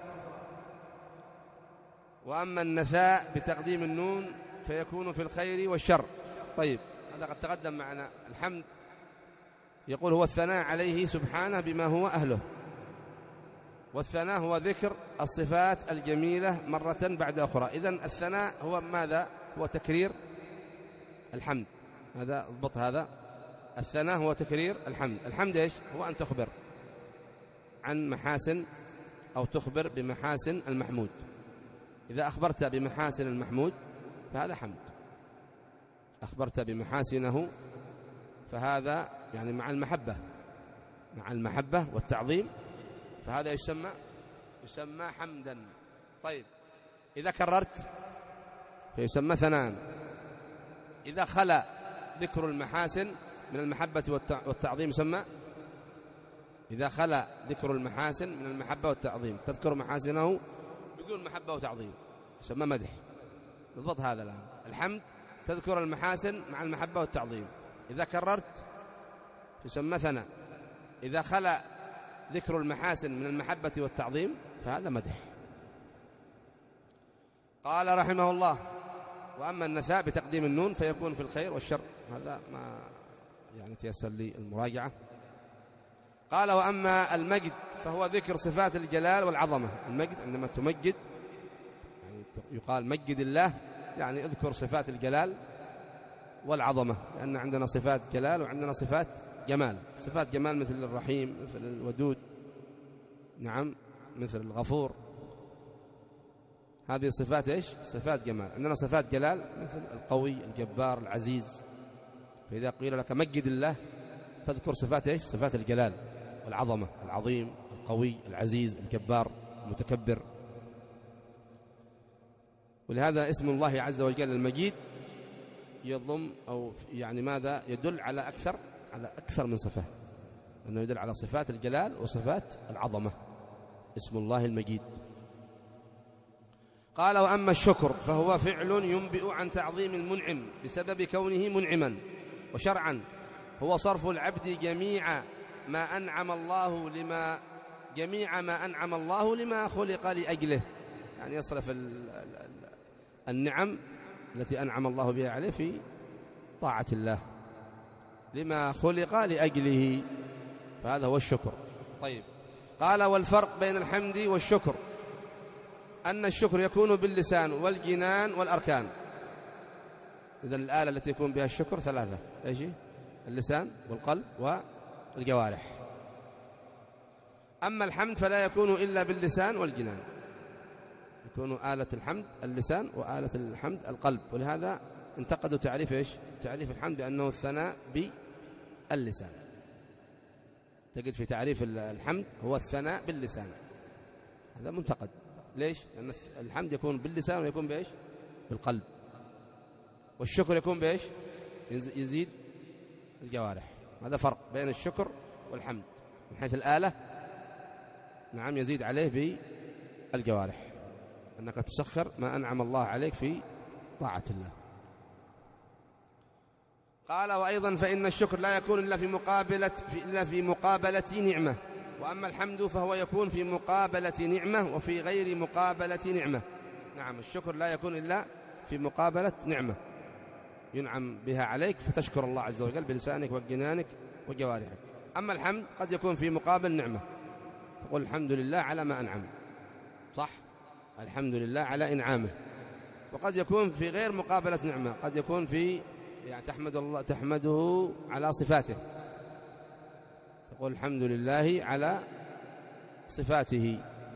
وأما النثاء بتقديم النون فيكون في الخير والشر. طيب، هذا قد تقدم معنا. الحمد يقول هو الثناء عليه سبحانه بما هو أهله، والثناء هو ذكر الصفات الجميلة مرة بعد أخرى. إذن الثناء هو ماذا؟ هو تكرير الحمد. هذا اضبط، هذا الثناء هو تكرير الحمد. الحمد إيش؟ هو أن تخبر عن محاسن أو تخبر بمحاسن المحمود. إذا أخبرت بمحاسن المحمود فهذا حمد، أخبرت بمحاسنه فهذا يعني مع المحبة، مع المحبة والتعظيم، فهذا يسمى يسمى حمدا. طيب، إذا كررت فيسمى ثناء. إذا خلا ذكر المحاسن من المحبة والتعظيم يسمى إذا خلا ذكر المحاسن من المحبة والتعظيم، تذكر محاسنه بدون محبة وتعظيم يسمى مدح. بالضبط هذا الآن الحمد تذكر المحاسن مع المحبة والتعظيم، إذا كررت يسمى ثناء. إذا خلا ذكر المحاسن من المحبة والتعظيم فهذا مدح. قال رحمه الله: وأما النثاء بتقديم النون فيكون في الخير والشر. هذا ما يعني تيسر لي المراجعة. قال: وأما المجد فهو ذكر صفات الجلال والعظمة. المجد عندما تمجد يعني يقال مجد الله، يعني اذكر صفات الجلال والعظمة، لأن عندنا صفات جلال وعندنا صفات جمال. صفات جمال مثل الرحيم، مثل الودود، نعم، مثل الغفور. هذه صفات إيش؟ صفات جمال. عندنا صفات جلال مثل القوي، الجبار، العزيز. فإذا قيل لك مجد الله تذكر صفات إيش؟ صفات الجلال والعظمة، العظيم، القوي، العزيز، الجبار، المتكبر. ولهذا اسم الله عز وجل المجيد يضم أو يعني ماذا يدل على أكثر على أكثر من صفة، أنه يدل على صفات الجلال وصفات العظمة، اسم الله المجيد. قال: وأما الشكر فهو فعل ينبئ عن تعظيم المنعم بسبب كونه منعما، وشرعا هو صرف العبد جميع ما أنعم الله لما جميع ما أنعم الله لما خلق لأجله، يعني يصرف النعم التي أنعم الله بها عليه في طاعة الله لما خلق لأجله، فهذا هو الشكر. طيب، قال: والفرق بين الحمد والشكر أن الشكر يكون باللسان والجنان والأركان. إذن الآلة التي يكون بها الشكر ثلاثة، إيش؟ اللسان والقلب والجوارح. أما الحمد فلا يكون إلا باللسان والجنان، يكون آلة الحمد اللسان وآلة الحمد القلب. ولهذا انتقدوا تعريف إيش؟ تعريف الحمد بأنه الثناء باللسان. تجد في تعريف الحمد هو الثناء باللسان، هذا منتقد. ليش؟ لأن الحمد يكون باللسان ويكون بإيش؟ بالقلب. والشكر يكون بإيش؟ يزيد الجوارح. هذا فرق بين الشكر والحمد من حيث الآلة. نعم، يزيد عليه بالجوارح، أنك تسخر ما أنعم الله عليك في طاعة الله. قال: وأيضا فإن الشكر لا يكون إلا في مقابلة إلا في مقابلة نعمة، وأما الحمد فهو يكون في مقابلة نعمة وفي غير مقابلة نعمة. نعم، الشكر لا يكون إلا في مقابلة نعمة ينعم بها عليك فتشكر الله عز وجل بلسانك وجنانك وجوارحك. أما الحمد قد يكون في مقابل نعمة، تقول الحمد لله على ما أنعم، صح؟ الحمد لله على إنعامه. وقد يكون في غير مقابلة نعمة، قد يكون في يعني تحمد الله تحمده على صفاته، تقول الحمد لله على صفاته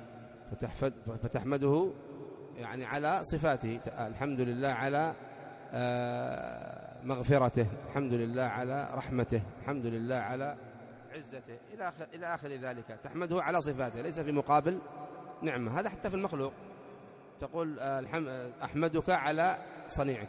فتحمده يعني على صفاته. الحمد لله على مغفرته، الحمد لله على رحمته، الحمد لله على عزته، إلى آخر إلى آخر ذلك. تحمده على صفاته ليس في مقابل نعمة. هذا حتى في المخلوق، تقول أحمدك على صنيعك.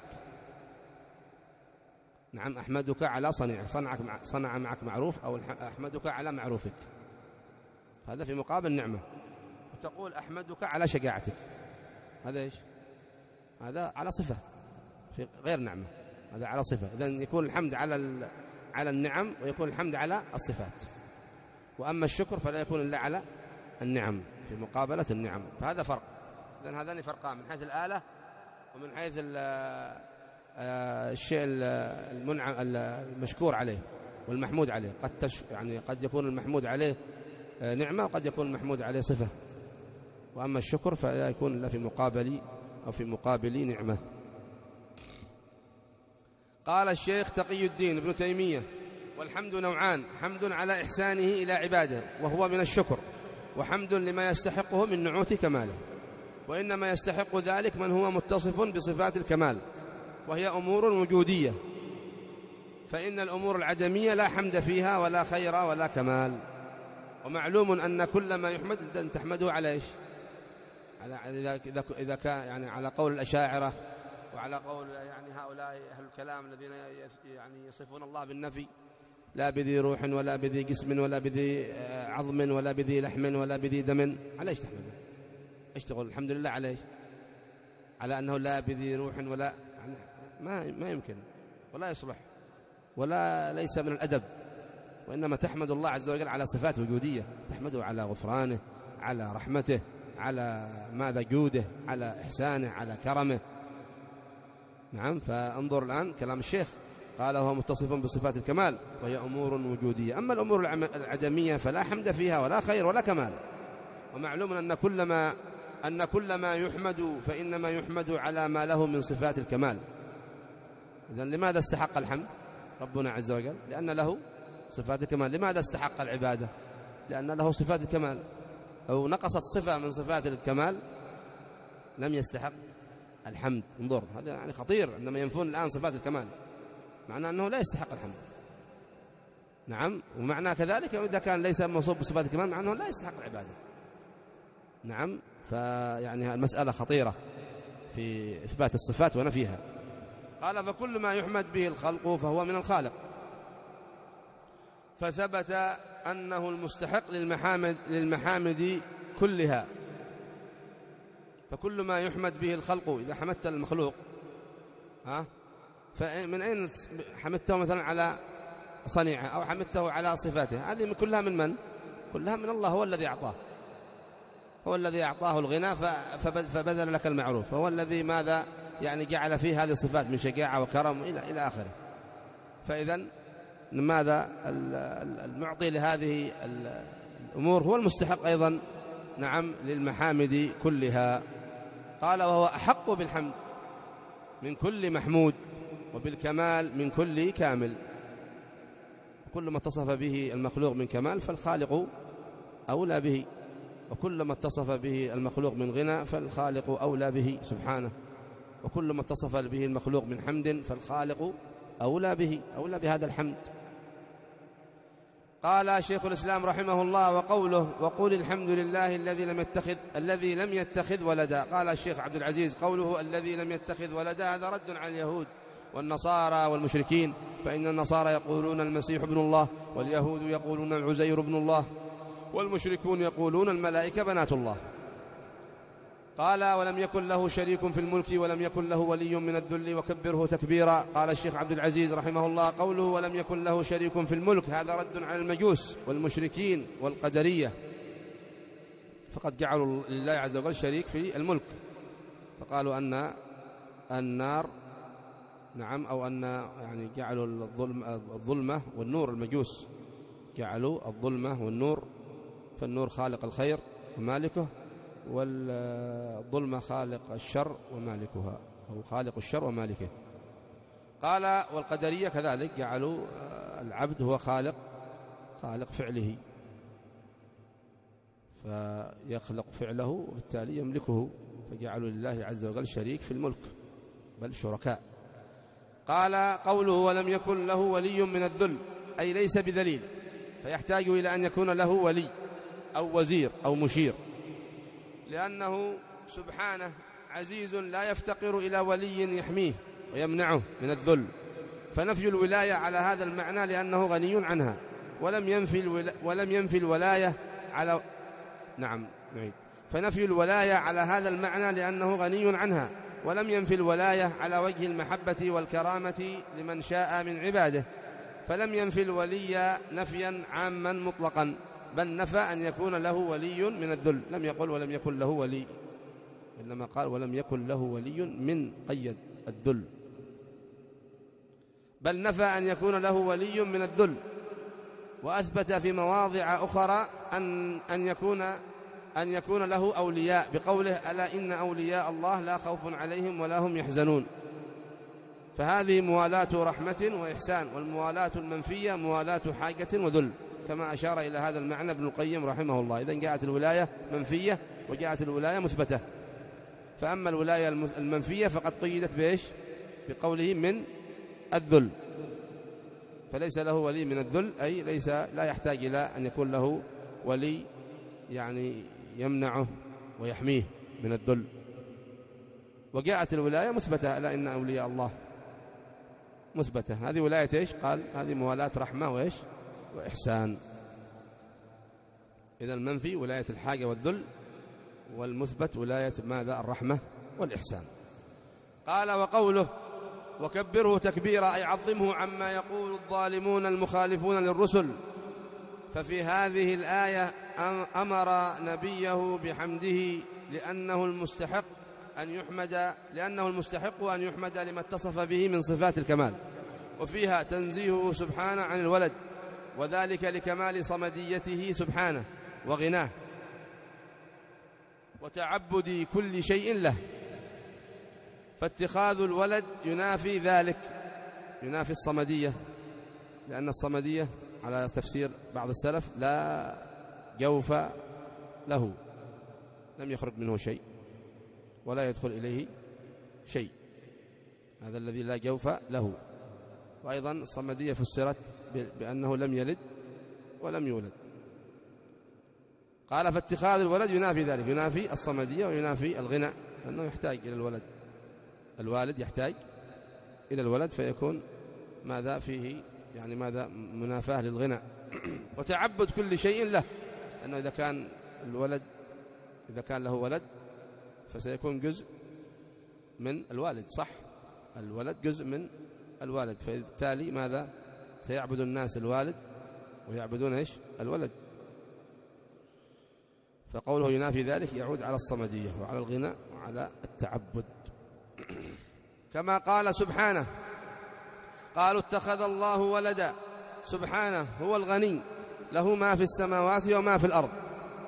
نعم، أحمدك على صنيعك، صنعك مع صنع معك معروف، أو أحمدك على معروفك، هذا في مقابل نعمة. وتقول أحمدك على شجاعتك، هذا إيش؟ هذا على صفة في غير نعمة، هذا على صفة. إذن يكون الحمد على على النعم ويكون الحمد على الصفات. وأما الشكر فلا يكون إلا على النعم في مقابلة النعم، فهذا فرق. إذن هذان فرقان من حيث الآلة ومن حيث الشيء المنعم المشكور عليه والمحمود عليه. قد تش يعني قد يكون المحمود عليه نعمة وقد يكون المحمود عليه صفة. وأما الشكر فلا يكون إلا في مقابل أو في مقابل نعمة. قال الشيخ تقي الدين ابن تيمية: والحمد نوعان، حمد على إحسانه إلى عباده وهو من الشكر، وحمد لما يستحقه من نعوت كماله. وإنما يستحق ذلك من هو متصف بصفات الكمال، وهي أمور وجودية، فإن الأمور العدمية لا حمد فيها ولا خير ولا كمال. ومعلوم أن كل ما يحمد أن تحمده على إيش؟ على إذا إذا كان يعني على قول الأشاعرة وعلى قول يعني هؤلاء أهل الكلام الذين يعني يصفون الله بالنفي، لا بذي روح ولا بذي جسم ولا بذي عظم ولا بذي لحم ولا بذي دم، على ايش تحمله؟ ايش تقول الحمد لله على ايش؟ على أنه لا بذي روح ولا يعني ما ما يمكن ولا يصلح ولا ليس من الأدب، وإنما تحمد الله عز وجل على صفات وجودية، تحمده على غفرانه، على رحمته، على ماذا جوده، على إحسانه، على كرمه. نعم. فانظر الآن كلام الشيخ، قال هو متصف بصفات الكمال وهي أمور وجودية. أما الأمور العدمية فلا حمد فيها ولا خير ولا كمال. ومعلوم أن كل ما أن كل ما يحمد فإنما يحمد على ما له من صفات الكمال. إذن لماذا استحق الحمد ربنا عز وجل؟ لأن له صفات الكمال. لماذا استحق العبادة؟ لأن له صفات الكمال. أو نقصت صفة من صفات الكمال لم يستحق الحمد. انظر، هذا يعني خطير عندما ينفون الآن صفات الكمال، معناه أنه لا يستحق الحمد. نعم. ومعنى كذلك إذا كان ليس موصوف بصفات الكمال معناه لا يستحق العبادة. نعم. فيعني المسألة خطيرة في إثبات الصفات ونفيها. قال فكل ما يحمد به الخلق فهو من الخالق، فثبت أنه المستحق للمحامد, للمحامد كلها. فكل ما يحمد به الخلق، إذا حمدت المخلوق ها فمن أين حمدته؟ مثلا على صنيعه أو حمدته على صفاته، هذه كلها من من؟ كلها من الله. هو الذي أعطاه، هو الذي أعطاه الغنى فبذل لك المعروف، هو الذي ماذا يعني جعل فيه هذه الصفات من شجاعة وكرم إلى إلى آخره. فإذا ماذا المعطي لهذه الأمور هو المستحق أيضا نعم للمحامد كلها. قال وهو أحق بالحمد من كل محمود وبالكمال من كل كامل. كل ما اتصف به المخلوق من كمال فالخالق أولى به، وكل ما اتصف به المخلوق من غنى فالخالق أولى به سبحانه، وكل ما اتصف به المخلوق من حمد فالخالق أولى به، أولى بهذا الحمد. قال شيخ الإسلام رحمه الله وقوله وقول الحمد لله الذي لم يتخذ الذي لم يتخذ ولدا. قال الشيخ عبد العزيز قوله الذي لم يتخذ ولدا هذا رد على اليهود والنصارى والمشركين، فإن النصارى يقولون المسيح ابن الله، واليهود يقولون العزير ابن الله، والمشركون يقولون الملائكة بنات الله. قال ولم يكن له شريك في الملك ولم يكن له ولي من الذل وكبره تكبيرا. قال الشيخ عبد العزيز رحمه الله قوله ولم يكن له شريك في الملك هذا رد على المجوس والمشركين والقدرية، فقد جعلوا لله عز وجل شريك في الملك، فقالوا أن النار نعم أو أن يعني جعلوا الظلم الظلمة والنور. المجوس جعلوا الظلمة والنور، فالنور خالق الخير ومالكه، والظلمة خالق الشر ومالكها أو خالق الشر ومالكه. قال والقدرية كذلك جعلوا العبد هو خالق خالق فعله، فيخلق فعله وبالتالي يملكه، فجعلوا لله عز وجل شريك في الملك بل شركاء. قال قوله ولم يكن له ولي من الذل أي ليس بذليل، فيحتاج إلى أن يكون له ولي أو وزير أو مشير، لأنه سبحانه عزيز لا يفتقر إلى ولي يحميه ويمنعه من الذل، فنفي الولاية على هذا المعنى لأنه غني عنها، ولم ينفي الولا... ولم ينفي الولاية على نعم نعيد فنفي الولاية على هذا المعنى لأنه غني عنها، ولم ينفي الولاية على وجه المحبة والكرامة لمن شاء من عباده، فلم ينفي الولي نفيا عاما مطلقا، بل نفى أن يكون له ولي من الذل، لم يقل ولم يكن له ولي، إنما قال ولم يكن له ولي من قيد الذل، بل نفى أن يكون له ولي من الذل. وأثبت في مواضع أخرى أن أن يكون أن يكون له أولياء بقوله ألا إن أولياء الله لا خوف عليهم ولا هم يحزنون، فهذه موالاة رحمة وإحسان، والموالاة المنفية موالاة حاجة وذل، كما أشار إلى هذا المعنى ابن القيم رحمه الله. إذن جاءت الولاية منفية وجاءت الولاية مثبتة، فأما الولاية المنفية فقد قيدت بإيش؟ بقوله من الذل، فليس له ولي من الذل، أي ليس لا يحتاج إلى أن يكون له ولي يعني يمنعه ويحميه من الذل. وجاءت الولاية مثبتة، ألا إن أولياء الله مثبتة. هذه ولاية إيش؟ قال هذه موالاة رحمة وإيش؟ وإحسان. إذا المنفي ولاية الحاجة والذل، والمثبت ولاية ماذا؟ الرحمة والإحسان. قال وقوله وكبره تكبيرا أي عظمه عما يقول الظالمون المخالفون للرسل. ففي هذه الآية أمر نبيه بحمده لأنه المستحق أن يحمد لأنه المستحق أن يحمد لما اتصف به من صفات الكمال، وفيها تنزيهه سبحانه عن الولد، وذلك لكمال صمديته سبحانه وغناه وتعبد كل شيء له. فاتخاذ الولد ينافي ذلك، ينافي الصمدية، لأن الصمدية على تفسير بعض السلف لا جوف له، لم يخرج منه شيء ولا يدخل إليه شيء، هذا الذي لا جوف له. وأيضا الصمدية فسرت بأنه لم يلد ولم يولد. قال فاتخاذ الولد ينافي ذلك، ينافي الصمدية وينافي الغنى، لأنه يحتاج إلى الولد، الوالد يحتاج إلى الولد، فيكون ماذا فيه يعني ماذا منافاة للغنى. وتعبد كل شيء له، لأنه إذا كان الولد إذا كان له ولد فسيكون جزء من الوالد، صح؟ الولد جزء من الوالد، فبالتالي ماذا سيعبد الناس الوالد ويعبدون إيش؟ الولد. فقوله ينافي ذلك يعود على الصمدية وعلى الغنى وعلى التعبد. كما قال سبحانه قالوا اتخذ الله ولدا، سبحانه هو الغني له ما في السماوات وما في الأرض.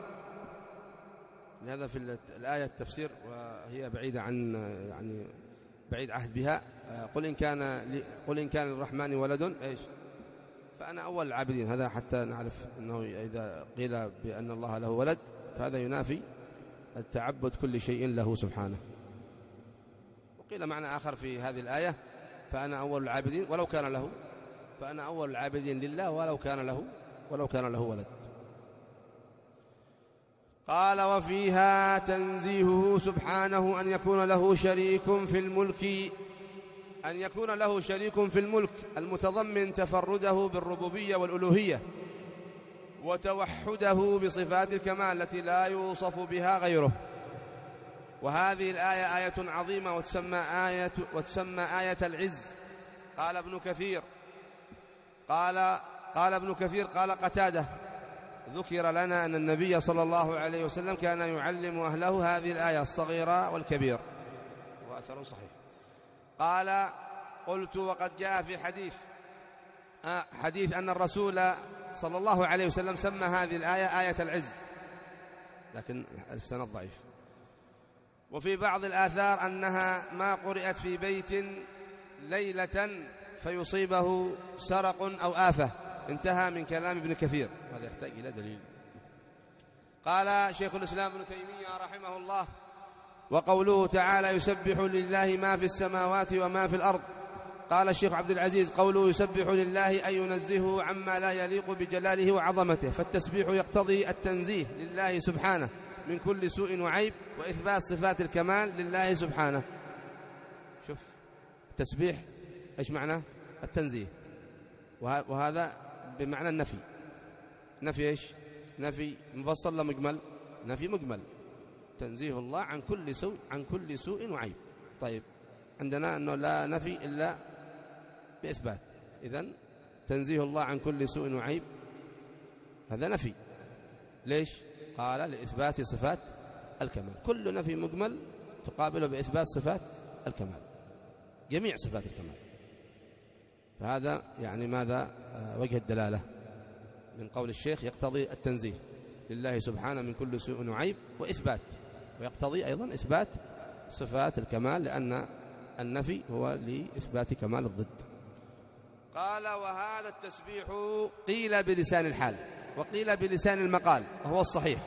لهذا في الآية التفسير وهي بعيدة عن يعني بعيد عهد بها، قل إن كان قل إن كان للرحمن ولد إيش فأنا أول العابدين. هذا حتى نعرف أنه إذا قيل بأن الله له ولد فهذا ينافي التعبد كل شيء له سبحانه. وقيل معنى آخر في هذه الآية فأنا أول العابدين ولو كان له فأنا أول العابدين لله ولو كان له ولو كان له ولد. قال وفيها تنزيهه سبحانه أن يكون له شريك في الملك أن يكون له شريك في الملك المتضمن تفرده بالربوبية والألوهية وتوحده بصفات الكمال التي لا يوصف بها غيره. وهذه الآية آية عظيمة وتسمى آية, وتسمى آية العز. قال ابن كثير قال, قال ابن كثير قال قتادة ذكر لنا أن النبي صلى الله عليه وسلم كان يعلم أهله هذه الآية الصغيرة والكبير، وأثر صحيح. قال قلت وقد جاء في حديث آه حديث أن الرسول صلى الله عليه وسلم سمى هذه الآية آية العز، لكن السند ضعيف. وفي بعض الآثار أنها ما قرأت في بيت ليلة فيصيبه سرق أو آفة. انتهى من كلام ابن كثير، هذا يحتاج إلى دليل. قال شيخ الإسلام ابن تيمية رحمه الله وقوله تعالى يسبح لله ما في السماوات وما في الأرض. قال الشيخ عبد العزيز قوله يسبح لله أي ينزهه عما لا يليق بجلاله وعظمته، فالتسبيح يقتضي التنزيه لله سبحانه من كل سوء وعيب وإثبات صفات الكمال لله سبحانه. شوف التسبيح إيش معنى التنزيه، وهذا بمعنى النفي. نفي إيش؟ نفي مفصل لا مجمل؟ نفي مجمل، تنزيه الله عن كل سوء عن كل سوء وعيب. طيب عندنا أنه لا نفي إلا بإثبات، إذن تنزيه الله عن كل سوء وعيب هذا نفي. ليش؟ قال لإثبات صفات الكمال. كل نفي مجمل تقابله بإثبات صفات الكمال، جميع صفات الكمال. فهذا يعني ماذا وجه الدلالة من قول الشيخ يقتضي التنزيه لله سبحانه من كل سوء وعيب وإثبات، ويقتضي أيضا إثبات صفات الكمال لأن النفي هو لإثبات كمال الضد. قال وهذا التسبيح قيل بلسان الحال وقيل بلسان المقال وهو الصحيح.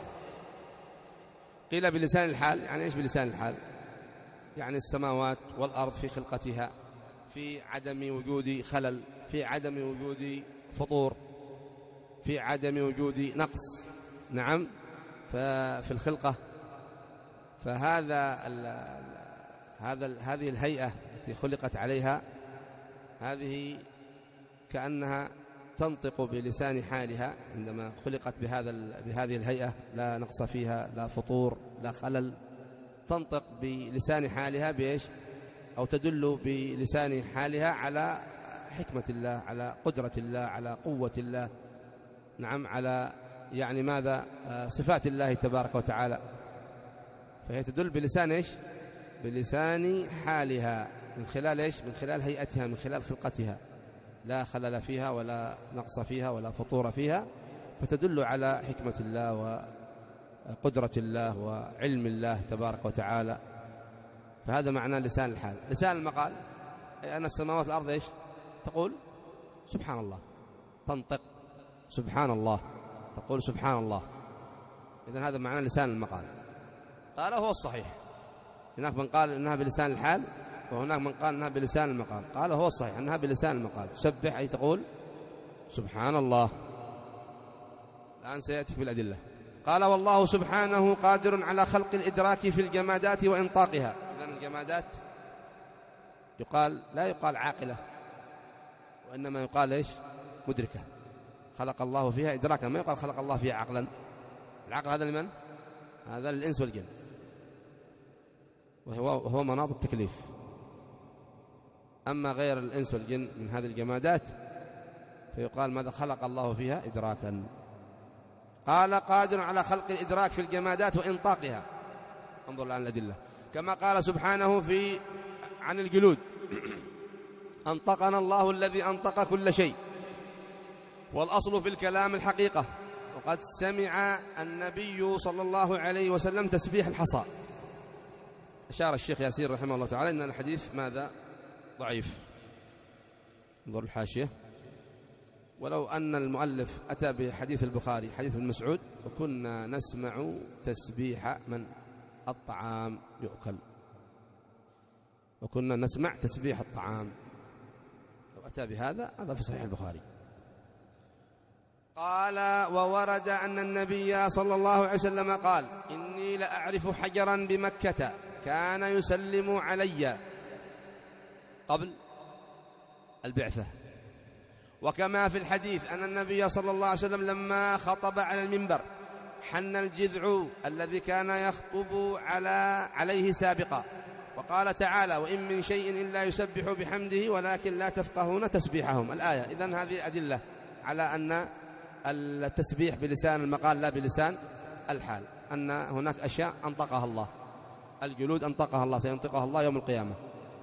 قيل بلسان الحال يعني إيش بلسان الحال؟ يعني السماوات والأرض في خلقتها، في عدم وجود خلل، في عدم وجود فطور، في عدم وجود نقص، نعم، ففي الخلقة. فهذا هذا هذه الهيئة التي خلقت عليها، هذه كأنها تنطق بلسان حالها عندما خلقت بهذا بهذه الهيئة، لا نقص فيها، لا فطور، لا خلل، تنطق بلسان حالها بإيش؟ أو تدل بلسان حالها على حكمة الله، على قدرة الله، على قوة الله، نعم، على يعني ماذا؟ صفات الله تبارك وتعالى. فهي تدل بلسان إيش؟ بلسان حالها، من خلال إيش؟ من خلال هيئتها، من خلال خلقتها، لا خلل فيها ولا نقص فيها ولا فطور فيها، فتدل على حكمة الله وقدرة الله وعلم الله تبارك وتعالى. فهذا معنى لسان الحال. لسان المقال أي أن السماوات والأرض إيش؟ تقول سبحان الله، تنطق سبحان الله، تقول سبحان الله. إذن هذا معنى لسان المقال. قال هو الصحيح. هناك من قال إنها بلسان الحال، وهناك من قال إنها بلسان المقال. قال هو الصحيح أنها بلسان المقال، تسبح أي تقول سبحان الله. الآن سيأتي بالأدلة. قال والله سبحانه قادر على خلق الإدراك في الجمادات وإنطاقها. إذن الجمادات يقال لا يقال عاقلة، وإنما يقال إيش؟ مدركة. خلق الله فيها إدراكا، ما يقال خلق الله فيها عقلا. العقل هذا لمن؟ هذا للإنس والجن، وهو, وهو مناط التكليف. أما غير الإنس والجن من هذه الجمادات فيقال ماذا؟ خلق الله فيها إدراكا. قال قادر على خلق الإدراك في الجمادات وإنطاقها. انظر الآن الأدلة. كما قال سبحانه في عن الجلود أنطقنا الله الذي أنطق كل شيء، والأصل في الكلام الحقيقة. وقد سمع النبي صلى الله عليه وسلم تسبيح الحصى. أشار الشيخ ياسين رحمه الله تعالى أن الحديث ماذا؟ ضعيف. انظر الحاشية. ولو أن المؤلف أتى بحديث البخاري حديث ابن مسعود وكنا نسمع تسبيح من؟ الطعام يؤكل، وكنا نسمع تسبيح الطعام. لو أتى بهذا هذا في صحيح البخاري. قال وورد أن النبي صلى الله عليه وسلم قال إني لأعرف حجرا بمكة كان يسلم علي قبل البعثة. وكما في الحديث أن النبي صلى الله عليه وسلم لما خطب على المنبر حن الجذع الذي كان يخطب على عليه سابقا، وقال تعالى وإن من شيء إلا يسبح بحمده ولكن لا تفقهون تسبيحهم، الآية. إذن هذه أدلة على أن التسبيح بلسان المقال لا بلسان الحال، أن هناك أشياء أنطقها الله. الجلود أنطقها الله، سينطقها الله يوم القيامة.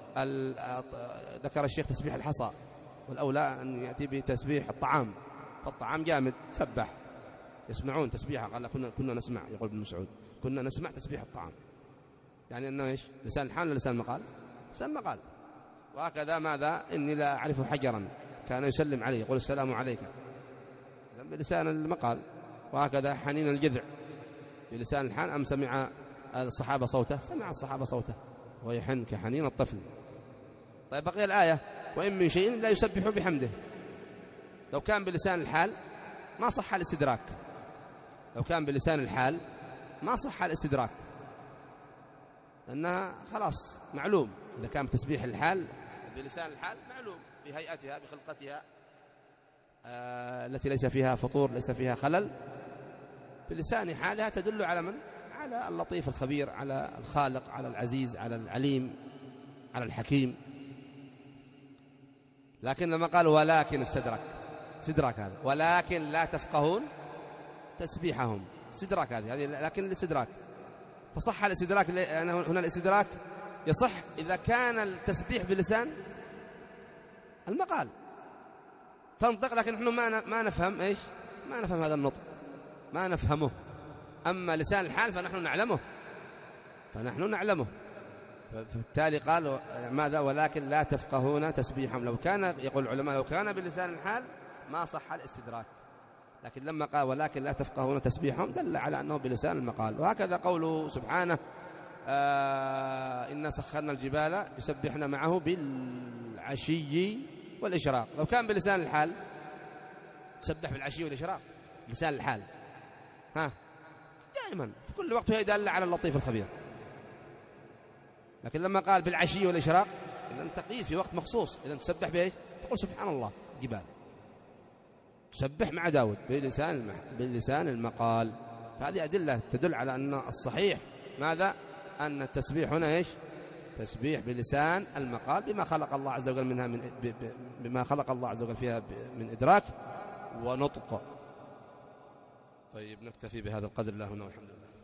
ذكر الشيخ تسبيح الحصى، والأولى أن يأتي بتسبيح الطعام، فالطعام جامد سبح، يسمعون تسبيحه. قال كنا كنا نسمع، يقول ابن مسعود كنا نسمع تسبيح الطعام، يعني أنه إيش؟ لسان الحال ولا لسان المقال؟ لسان المقال. وهكذا ماذا؟ إني لا أعرف حجرا كان يسلم عليه يقول السلام عليك، بلسان المقال. وهكذا حنين الجذع بلسان الحال. أم سمع الصحابة صوته؟ سمع الصحابة صوته ويحن كحنين الطفل. طيب بقي الآية وإن من شيء لا يسبح بحمده. لو كان بلسان الحال ما صح الاستدراك، لو كان بلسان الحال ما صح الاستدراك، لأنها خلاص معلوم. إذا كان تسبيح الحال بلسان الحال معلوم بهيئتها بخلقتها آه التي ليس فيها فطور ليس فيها خلل، بلسان حالها تدل على من؟ على اللطيف الخبير، على الخالق، على العزيز، على العليم، على الحكيم. لكن لما قال ولكن استدرك، استدراك هذا، ولكن لا تفقهون تسبيحهم، استدراك هذه هذه لكن الاستدراك. فصح الاستدراك. هنا الاستدراك يصح إذا كان التسبيح بلسان المقال، تنطق لكن نحن ما ما نفهم إيش؟ ما نفهم هذا النطق، ما نفهمه. أما لسان الحال فنحن نعلمه، فنحن نعلمه. فبالتالي قال ماذا؟ ولكن لا تفقهون تسبيحهم. لو كان، يقول العلماء، لو كان بلسان الحال ما صح الاستدراك، لكن لما قال ولكن لا تفقهون تسبيحهم دل على أنه بلسان المقال. وهكذا قوله سبحانه آه إنا سخرنا الجبال يسبحن معه بالعشي والإشراق. لو كان بلسان الحال تسبح بالعشي والإشراق، لسان الحال ها دائما في كل وقت هي دالة على اللطيف الخبير. لكن لما قال بالعشي والإشراق إذن تقييد في وقت مخصوص. إذن تسبح بإيش؟ تقول سبحان الله جبال، تسبح مع داود بلسان باللسان المقال. فهذه أدلة تدل على أن الصحيح ماذا؟ أن التسبيح هنا إيش؟ تسبيح بلسان المقال بما خلق الله عز وجل منها من بما خلق الله عز وجل فيها من إدراك ونطق. طيب نكتفي بهذا القدر. الله هنا والحمد لله.